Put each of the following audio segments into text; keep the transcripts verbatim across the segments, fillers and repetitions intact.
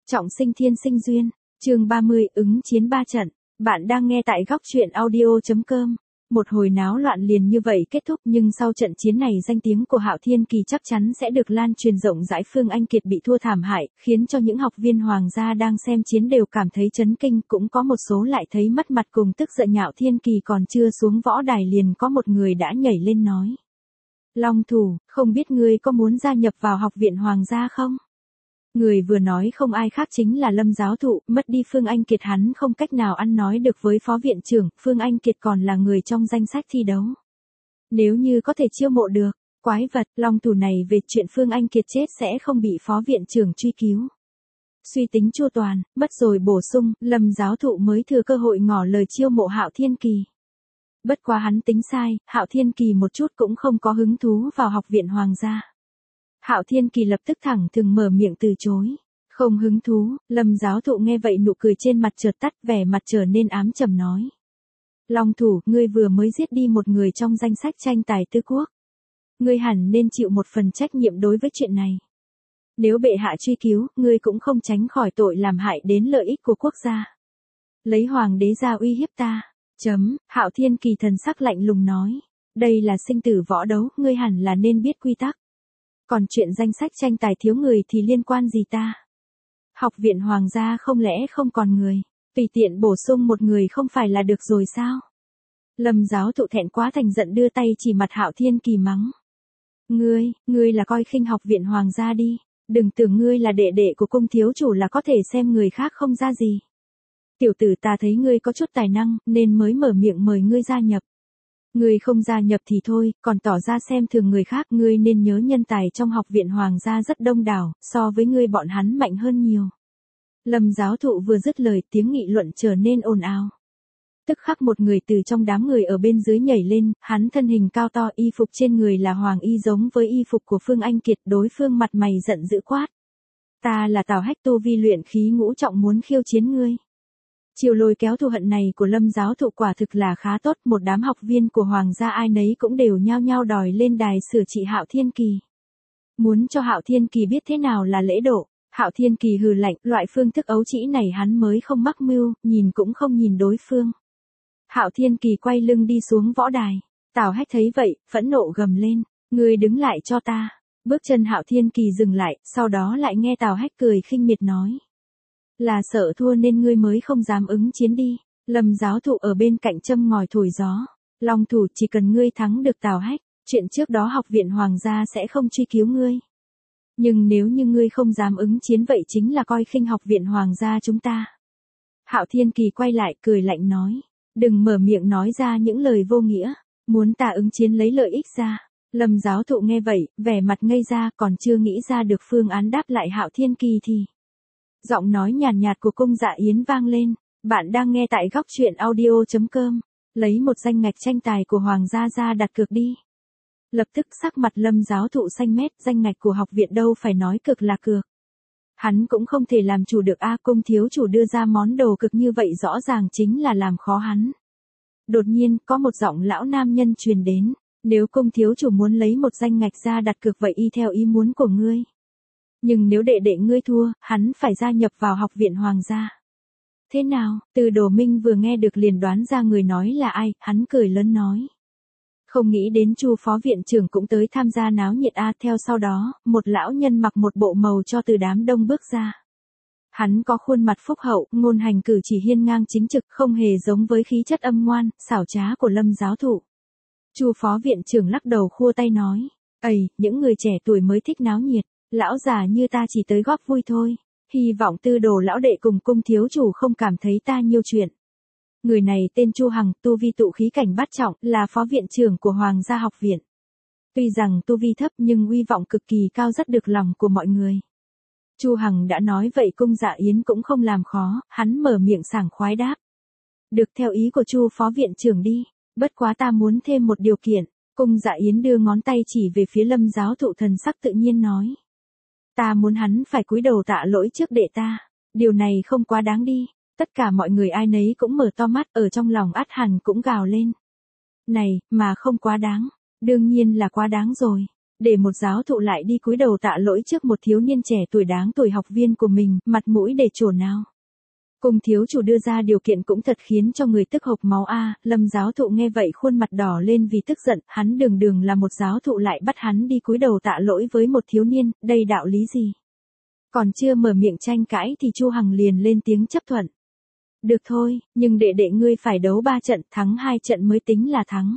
Trọng sinh thiên sinh duyên, chương ba mươi, ứng chiến ba trận. Bạn đang nghe tại góc truyện audio chấm com. Một hồi náo loạn liền như vậy kết thúc, nhưng sau trận chiến này danh tiếng của Hạo Thiên Kỳ chắc chắn sẽ được lan truyền rộng rãi. Phương Anh Kiệt bị thua thảm hại, khiến cho những học viên hoàng gia đang xem chiến đều cảm thấy chấn kinh, cũng có một số lại thấy mất mặt cùng tức giận. Hạo Thiên Kỳ còn chưa xuống võ đài liền có một người đã nhảy lên nói: Long thủ, không biết ngươi có muốn gia nhập vào học viện hoàng gia không? Người vừa nói không ai khác chính là Lâm giáo thụ. Mất đi Phương Anh Kiệt, hắn không cách nào ăn nói được với phó viện trưởng. Phương Anh Kiệt còn là người trong danh sách thi đấu. Nếu như có thể chiêu mộ được quái vật long thủ này về chuyện Phương Anh Kiệt chết sẽ không bị phó viện trưởng truy cứu. Suy tính chu toàn, mất rồi bổ sung, Lâm giáo thụ mới thừa cơ hội ngỏ lời chiêu mộ Hạo Thiên Kỳ. Bất quá hắn tính sai, Hạo Thiên Kỳ một chút cũng không có hứng thú vào học viện hoàng gia. Hạo Thiên Kỳ lập tức thẳng thừng mở miệng từ chối. Không hứng thú. Lâm giáo thụ nghe vậy nụ cười trên mặt chợt tắt, vẻ mặt trở nên ám trầm nói: Long thủ, ngươi vừa mới giết đi một người trong danh sách tranh tài tứ quốc. Ngươi hẳn nên chịu một phần trách nhiệm đối với chuyện này. Nếu bệ hạ truy cứu, ngươi cũng không tránh khỏi tội làm hại đến lợi ích của quốc gia. Lấy hoàng đế ra uy hiếp ta. Chấm. Hạo Thiên Kỳ thần sắc lạnh lùng nói: Đây là sinh tử võ đấu, ngươi hẳn là nên biết quy tắc. Còn chuyện danh sách tranh tài thiếu người thì liên quan gì ta? Học viện hoàng gia không lẽ không còn người, tùy tiện bổ sung một người không phải là được rồi sao? Lâm giáo thụ thẹn quá thành giận đưa tay chỉ mặt Hạo Thiên Kỳ mắng: Ngươi, ngươi là coi khinh học viện hoàng gia đi, đừng tưởng ngươi là đệ đệ của cung thiếu chủ là có thể xem người khác không ra gì. Tiểu tử, ta thấy ngươi có chút tài năng, nên mới mở miệng mời ngươi gia nhập. Ngươi không gia nhập thì thôi, còn tỏ ra xem thường người khác. Ngươi nên nhớ nhân tài trong học viện hoàng gia rất đông đảo, so với ngươi bọn hắn mạnh hơn nhiều. Lâm giáo thụ vừa dứt lời, tiếng nghị luận trở nên ồn ào. Tức khắc một người từ trong đám người ở bên dưới nhảy lên, hắn thân hình cao to, y phục trên người là hoàng y giống với y phục của Phương Anh Kiệt. Đối phương mặt mày giận dữ quát: Ta là Tào Hách, tu vi luyện khí ngũ trọng, muốn khiêu chiến ngươi. Chiều lôi kéo thù hận này của Lâm giáo thụ quả thực là khá tốt. Một đám học viên của hoàng gia ai nấy cũng đều nhao nhao đòi lên đài sửa trị Hạo Thiên Kỳ. Muốn cho Hạo Thiên Kỳ biết thế nào là lễ độ. Hạo Thiên Kỳ hừ lạnh, loại phương thức ấu trĩ này hắn mới không mắc mưu, nhìn cũng không nhìn đối phương. Hạo Thiên Kỳ quay lưng đi xuống võ đài. Tào Hách thấy vậy, phẫn nộ gầm lên: Ngươi đứng lại cho ta. Bước chân Hạo Thiên Kỳ dừng lại, sau đó lại nghe Tào Hách cười khinh miệt nói: Là sợ thua nên ngươi mới không dám ứng chiến đi. Lâm giáo thụ ở bên cạnh châm ngòi thổi gió: Long thủ, chỉ cần ngươi thắng được Tào Hách, chuyện trước đó học viện hoàng gia sẽ không truy cứu ngươi. Nhưng nếu như ngươi không dám ứng chiến vậy chính là coi khinh học viện hoàng gia chúng ta. Hạo Thiên Kỳ quay lại cười lạnh nói: Đừng mở miệng nói ra những lời vô nghĩa, muốn ta ứng chiến lấy lợi ích ra. Lâm giáo thụ nghe vậy, vẻ mặt ngây ra, còn chưa nghĩ ra được phương án đáp lại Hạo Thiên Kỳ thì giọng nói nhàn nhạt, nhạt của Cung Dạ Yến vang lên: Bạn đang nghe tại góc truyện audio chấm com. Lấy một danh ngạch tranh tài của hoàng gia ra đặt cược đi. Lập tức sắc mặt Lâm giáo thụ xanh mét, danh ngạch của học viện đâu phải nói cực là cược. Hắn cũng không thể làm chủ được a, cung thiếu chủ đưa ra món đồ cực như vậy rõ ràng chính là làm khó hắn. Đột nhiên, có một giọng lão nam nhân truyền đến: Nếu cung thiếu chủ muốn lấy một danh ngạch ra đặt cược vậy y theo ý muốn của ngươi. Nhưng nếu đệ đệ ngươi thua, hắn phải gia nhập vào học viện hoàng gia. Thế nào? Từ Đồ Minh vừa nghe được liền đoán ra người nói là ai, hắn cười lớn nói: Không nghĩ đến Chu phó viện trưởng cũng tới tham gia náo nhiệt a. Theo sau đó, một lão nhân mặc một bộ màu cho từ đám đông bước ra. Hắn có khuôn mặt phúc hậu, ngôn hành cử chỉ hiên ngang chính trực, không hề giống với khí chất âm ngoan, xảo trá của Lâm giáo thụ. Chu phó viện trưởng lắc đầu khua tay nói: Ây, những người trẻ tuổi mới thích náo nhiệt. Lão già như ta chỉ tới góp vui thôi. Hy vọng Tư Đồ lão đệ cùng cung thiếu chủ không cảm thấy ta nhiều chuyện. Người này tên Chu Hằng, tu vi tụ khí cảnh bát trọng, là phó viện trưởng của Hoàng gia học viện. Tuy rằng tu vi thấp nhưng uy vọng cực kỳ cao, rất được lòng của mọi người. Chu Hằng đã nói vậy Cung Dạ Yến cũng không làm khó, hắn mở miệng sảng khoái đáp: Được, theo ý của Chu phó viện trưởng đi, bất quá ta muốn thêm một điều kiện. Cung Dạ Yến đưa ngón tay chỉ về phía Lâm giáo thụ, thần sắc tự nhiên nói: Ta muốn hắn phải cúi đầu tạ lỗi trước đệ ta. Điều này không quá đáng đi. Tất cả mọi người ai nấy cũng mở to mắt, ở trong lòng ắt hẳn cũng gào lên: Này, mà không quá đáng. Đương nhiên là quá đáng rồi. để một giáo thụ lại đi cúi đầu tạ lỗi trước một thiếu niên trẻ tuổi đáng tuổi học viên của mình, mặt mũi để chỗ nào. Cung thiếu chủ đưa ra điều kiện cũng thật khiến cho người tức hộc máu a. Lâm giáo thụ nghe vậy khuôn mặt đỏ lên vì tức giận, hắn đường đường là một giáo thụ lại bắt hắn đi cúi đầu tạ lỗi với một thiếu niên, đây đạo lý gì? Còn chưa mở miệng tranh cãi thì Chu Hằng liền lên tiếng chấp thuận. Được thôi, nhưng đệ đệ ngươi phải đấu ba trận, thắng hai trận mới tính là thắng.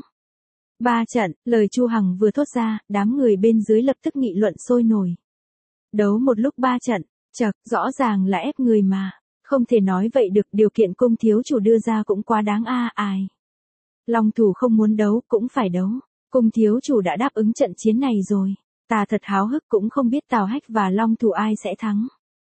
Ba trận, lời Chu Hằng vừa thốt ra, đám người bên dưới lập tức nghị luận sôi nổi. Đấu một lúc ba trận, chậc, rõ ràng là ép người mà. Không thể nói vậy được, điều kiện cung thiếu chủ đưa ra cũng quá đáng a. Ai. Long thủ không muốn đấu, cũng phải đấu. Cung thiếu chủ đã đáp ứng trận chiến này rồi. Ta thật háo hức, cũng không biết Tào Hách và Long thủ ai sẽ thắng.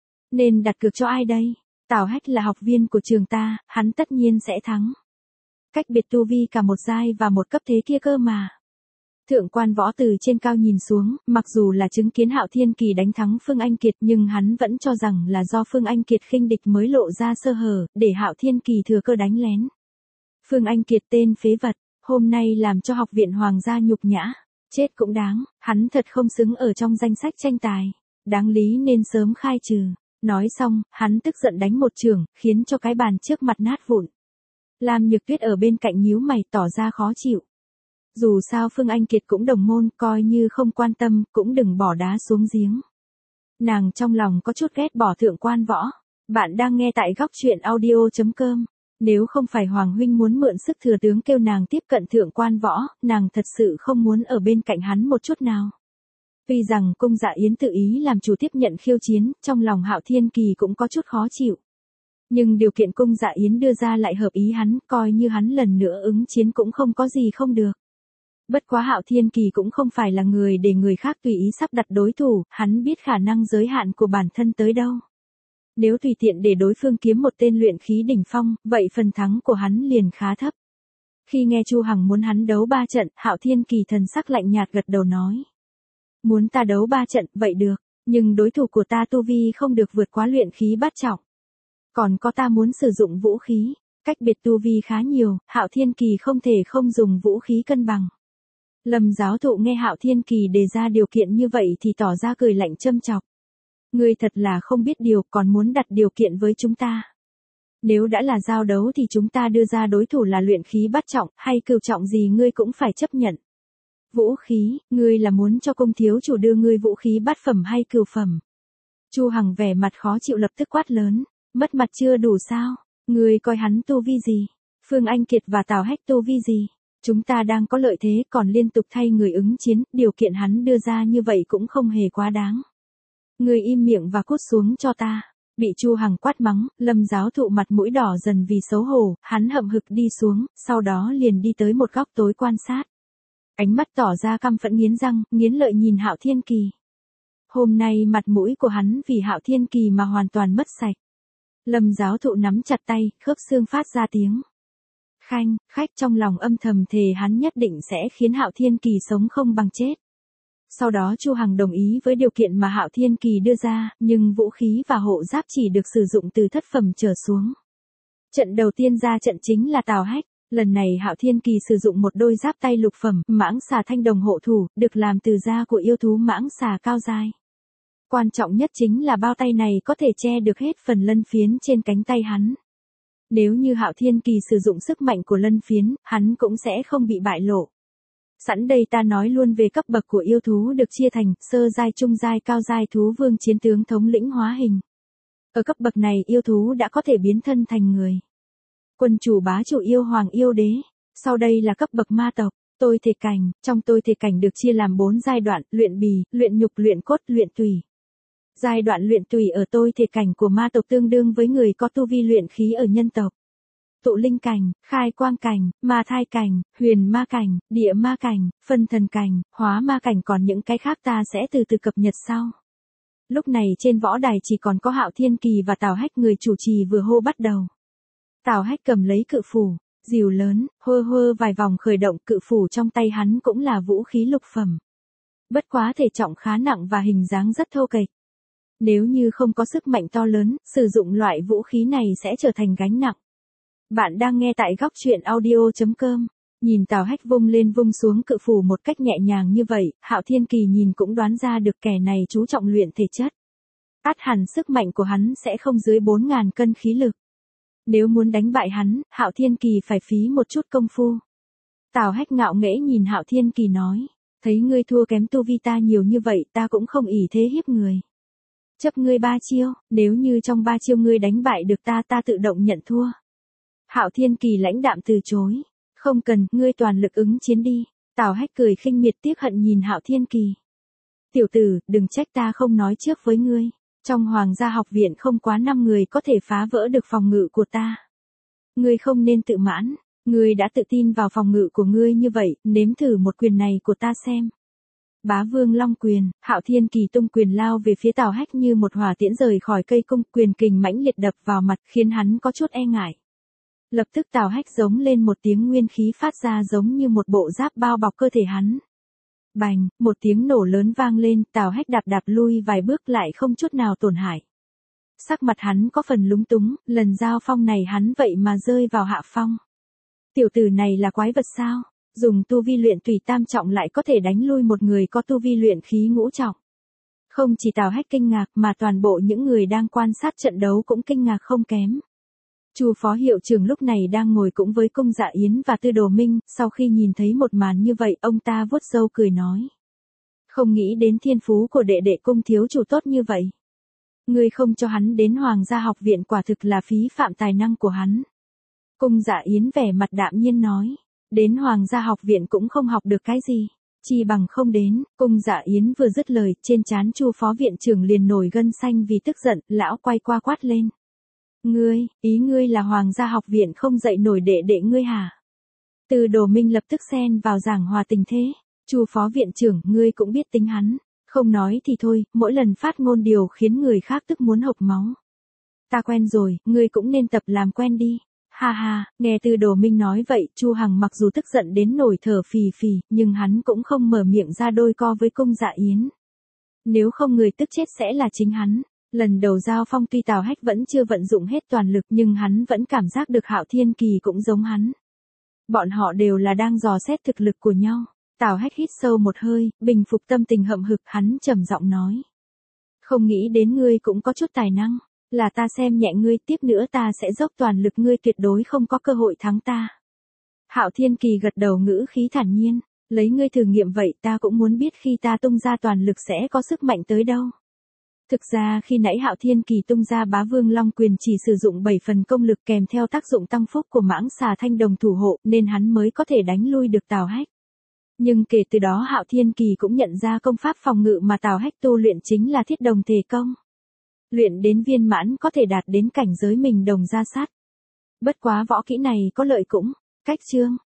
Nên đặt cược cho ai đây? Tào Hách là học viên của trường ta, hắn tất nhiên sẽ thắng. Cách biệt tu vi cả một giai và một cấp thế kia cơ mà. Thượng quan võ từ trên cao nhìn xuống, mặc dù là chứng kiến Hạo Thiên Kỳ đánh thắng Phương Anh Kiệt nhưng hắn vẫn cho rằng là do Phương Anh Kiệt khinh địch mới lộ ra sơ hở, để Hạo Thiên Kỳ thừa cơ đánh lén. Phương Anh Kiệt tên phế vật, hôm nay làm cho học viện Hoàng gia nhục nhã, chết cũng đáng, hắn thật không xứng ở trong danh sách tranh tài, đáng lý nên sớm khai trừ. Nói xong, hắn tức giận đánh một chưởng, khiến cho cái bàn trước mặt nát vụn. Lam Nhược Tuyết ở bên cạnh nhíu mày tỏ ra khó chịu. Dù sao Phương Anh Kiệt cũng đồng môn, coi như không quan tâm, cũng đừng bỏ đá xuống giếng. Nàng trong lòng có chút ghét bỏ thượng quan võ. Bạn đang nghe tại góc truyện audio chấm com. Nếu không phải Hoàng huynh muốn mượn sức thừa tướng kêu nàng tiếp cận thượng quan võ, nàng thật sự không muốn ở bên cạnh hắn một chút nào. Tuy rằng cung Dạ Yến tự ý làm chủ tiếp nhận khiêu chiến, trong lòng Hạo Thiên Kỳ cũng có chút khó chịu. Nhưng điều kiện cung Dạ Yến đưa ra lại hợp ý hắn, coi như hắn lần nữa ứng chiến cũng không có gì không được. Bất quá Hạo Thiên Kỳ cũng không phải là người để người khác tùy ý sắp đặt đối thủ, hắn biết khả năng giới hạn của bản thân tới đâu. Nếu tùy tiện để đối phương kiếm một tên luyện khí đỉnh phong, vậy phần thắng của hắn liền khá thấp. Khi nghe Chu Hằng muốn hắn đấu ba trận, Hạo Thiên Kỳ thần sắc lạnh nhạt gật đầu nói. Muốn ta đấu ba trận, vậy được, nhưng đối thủ của ta tu vi không được vượt quá luyện khí bát trọng. Còn có ta muốn sử dụng vũ khí, cách biệt tu vi khá nhiều, Hạo Thiên Kỳ không thể không dùng vũ khí cân bằng. Lâm giáo thụ nghe Hạo Thiên Kỳ đề ra điều kiện như vậy thì tỏ ra cười lạnh châm chọc. Ngươi thật là không biết điều, còn muốn đặt điều kiện với chúng ta. Nếu đã là giao đấu thì chúng ta đưa ra đối thủ là luyện khí bát trọng, hay cửu trọng gì ngươi cũng phải chấp nhận. Vũ khí, ngươi là muốn cho cung thiếu chủ đưa ngươi vũ khí bát phẩm hay cửu phẩm? Chu Hằng vẻ mặt khó chịu lập tức quát lớn, mất mặt chưa đủ sao? Ngươi coi hắn tu vi gì? Phương Anh Kiệt và Tào Hách tu vi gì? Chúng ta đang có lợi thế còn liên tục thay người ứng chiến, điều kiện hắn đưa ra như vậy cũng không hề quá đáng. Ngươi im miệng và cút xuống cho ta. Bị Chu Hằng quát mắng, Lâm giáo thụ mặt mũi đỏ dần vì xấu hổ, hắn hậm hực đi xuống, sau đó liền đi tới một góc tối quan sát. Ánh mắt tỏ ra căm phẫn nghiến răng, nghiến lợi nhìn Hạo Thiên Kỳ. Hôm nay mặt mũi của hắn vì Hạo Thiên Kỳ mà hoàn toàn mất sạch. Lâm giáo thụ nắm chặt tay, khớp xương phát ra tiếng. Khanh, khách trong lòng âm thầm thề hắn nhất định sẽ khiến Hạo Thiên Kỳ sống không bằng chết. Sau đó Chu Hằng đồng ý với điều kiện mà Hạo Thiên Kỳ đưa ra, nhưng vũ khí và hộ giáp chỉ được sử dụng từ thất phẩm trở xuống. Trận đầu tiên ra trận chính là Tào Hách, lần này Hạo Thiên Kỳ sử dụng một đôi giáp tay lục phẩm, mãng xà thanh đồng hộ thủ, được làm từ da của yêu thú mãng xà cao dai. Quan trọng nhất chính là bao tay này có thể che được hết phần lân phiến trên cánh tay hắn. Nếu như Hạo Thiên Kỳ sử dụng sức mạnh của lân phiến, hắn cũng sẽ không bị bại lộ. Sẵn đây ta nói luôn về cấp bậc của yêu thú được chia thành sơ giai, trung giai, cao giai thú vương chiến tướng thống lĩnh hóa hình. Ở cấp bậc này yêu thú đã có thể biến thân thành người. Quân chủ bá chủ yêu hoàng yêu đế. Sau đây là cấp bậc ma tộc, tôi thể cảnh, trong tôi thể cảnh được chia làm bốn giai đoạn, luyện bì, luyện nhục, luyện cốt, luyện tùy. Giai đoạn luyện tùy ở tôi thể cảnh của ma tộc tương đương với người có tu vi luyện khí ở nhân tộc. Tụ linh cảnh, khai quang cảnh, ma thai cảnh, huyền ma cảnh, địa ma cảnh, phân thần cảnh, hóa ma cảnh, còn những cái khác ta sẽ từ từ cập nhật sau. Lúc này trên võ đài chỉ còn có Hạo Thiên Kỳ và Tào Hách, người chủ trì vừa hô bắt đầu. Tào Hách cầm lấy cự phủ, dìu lớn, hơ hơ vài vòng khởi động, cự phủ trong tay hắn cũng là vũ khí lục phẩm. Bất quá thể trọng khá nặng và hình dáng rất thô kệch. Nếu như không có sức mạnh to lớn, sử dụng loại vũ khí này sẽ trở thành gánh nặng. Bạn đang nghe tại góc truyện audio chấm com. Nhìn Tào Hách vung lên vung xuống cự phủ một cách nhẹ nhàng như vậy, Hạo Thiên Kỳ nhìn cũng đoán ra được kẻ này chú trọng luyện thể chất. Át hẳn sức mạnh của hắn sẽ không dưới bốn ngàn cân khí lực. Nếu muốn đánh bại hắn, Hạo Thiên Kỳ phải phí một chút công phu. Tào Hách ngạo nghễ nhìn Hạo Thiên Kỳ nói, thấy ngươi thua kém tu vi ta nhiều như vậy ta cũng không ỷ thế hiếp người. Chấp ngươi ba chiêu, nếu như trong ba chiêu ngươi đánh bại được ta ta tự động nhận thua. Hạo Thiên Kỳ lãnh đạm từ chối, không cần, ngươi toàn lực ứng chiến đi. Tào Hách cười khinh miệt tiếc hận nhìn Hạo Thiên Kỳ. Tiểu tử, đừng trách ta không nói trước với ngươi. Trong Hoàng gia học viện không quá năm người có thể phá vỡ được phòng ngự của ta. Ngươi không nên tự mãn, ngươi đã tự tin vào phòng ngự của ngươi như vậy, nếm thử một quyền này của ta xem. Bá Vương Long quyền, Hạo Thiên Kỳ tung quyền lao về phía Tào Hách như một hỏa tiễn rời khỏi cây cung, quyền kình mãnh liệt đập vào mặt khiến hắn có chút e ngại. Lập tức Tào Hách giống lên một tiếng nguyên khí phát ra giống như một bộ giáp bao bọc cơ thể hắn. Bành, một tiếng nổ lớn vang lên, Tào Hách đạp đạp lui vài bước lại không chút nào tổn hại. Sắc mặt hắn có phần lúng túng, lần giao phong này hắn vậy mà rơi vào hạ phong. Tiểu tử này là quái vật sao? Dùng tu vi luyện tùy tam trọng lại có thể đánh lui một người có tu vi luyện khí ngũ trọng. Không chỉ Tào Hách kinh ngạc mà toàn bộ những người đang quan sát trận đấu cũng kinh ngạc không kém. Chu phó hiệu trưởng lúc này đang ngồi cũng với Cung Dạ Yến và Tư Đồ Minh, sau khi nhìn thấy một màn như vậy ông ta vuốt râu cười nói. Không nghĩ đến thiên phú của đệ đệ Cung thiếu chủ tốt như vậy. Ngươi không cho hắn đến Hoàng gia học viện quả thực là phí phạm tài năng của hắn. Cung Dạ Yến vẻ mặt đạm nhiên nói. Đến Hoàng gia học viện cũng không học được cái gì. Chi bằng không đến. Cung Dạ Yến vừa dứt lời, trên trán Chu phó viện trưởng liền nổi gân xanh vì tức giận, lão quay qua quát lên. Ngươi, ý ngươi là Hoàng gia học viện không dạy nổi đệ đệ ngươi hả? Từ Đồ Minh lập tức xen vào giảng hòa tình thế. Chu phó viện trưởng, ngươi cũng biết tính hắn. Không nói thì thôi, mỗi lần phát ngôn điều khiến người khác tức muốn hộc máu. Ta quen rồi, ngươi cũng nên tập làm quen đi. Ha ha, nghe Từ Đồ Minh nói vậy, Chu Hằng mặc dù tức giận đến nổi thở phì phì, nhưng hắn cũng không mở miệng ra đôi co với Cung Dạ Yến. Nếu không người tức chết sẽ là chính hắn. Lần đầu giao phong tuy Tào Hách vẫn chưa vận dụng hết toàn lực nhưng hắn vẫn cảm giác được Hạo Thiên Kỳ cũng giống hắn. Bọn họ đều là đang dò xét thực lực của nhau. Tào Hách hít sâu một hơi, bình phục tâm tình hậm hực, hắn trầm giọng nói. Không nghĩ đến ngươi cũng có chút tài năng, là ta xem nhẹ ngươi, tiếp nữa ta sẽ dốc toàn lực, ngươi tuyệt đối không có cơ hội thắng ta. Hạo Thiên Kỳ gật đầu ngữ khí thản nhiên, lấy ngươi thử nghiệm vậy, ta cũng muốn biết khi ta tung ra toàn lực sẽ có sức mạnh tới đâu. Thực ra khi nãy Hạo Thiên Kỳ tung ra Bá Vương Long quyền chỉ sử dụng bảy phần công lực kèm theo tác dụng tăng phúc của mãng xà thanh đồng thủ hộ nên hắn mới có thể đánh lui được Tào Hách. Nhưng kể từ đó Hạo Thiên Kỳ cũng nhận ra công pháp phòng ngự mà Tào Hách tu luyện chính là thiết đồng thể công. Luyện đến viên mãn có thể đạt đến cảnh giới mình đồng gia sát. Bất quá võ kỹ này có lợi cũng, cách chương.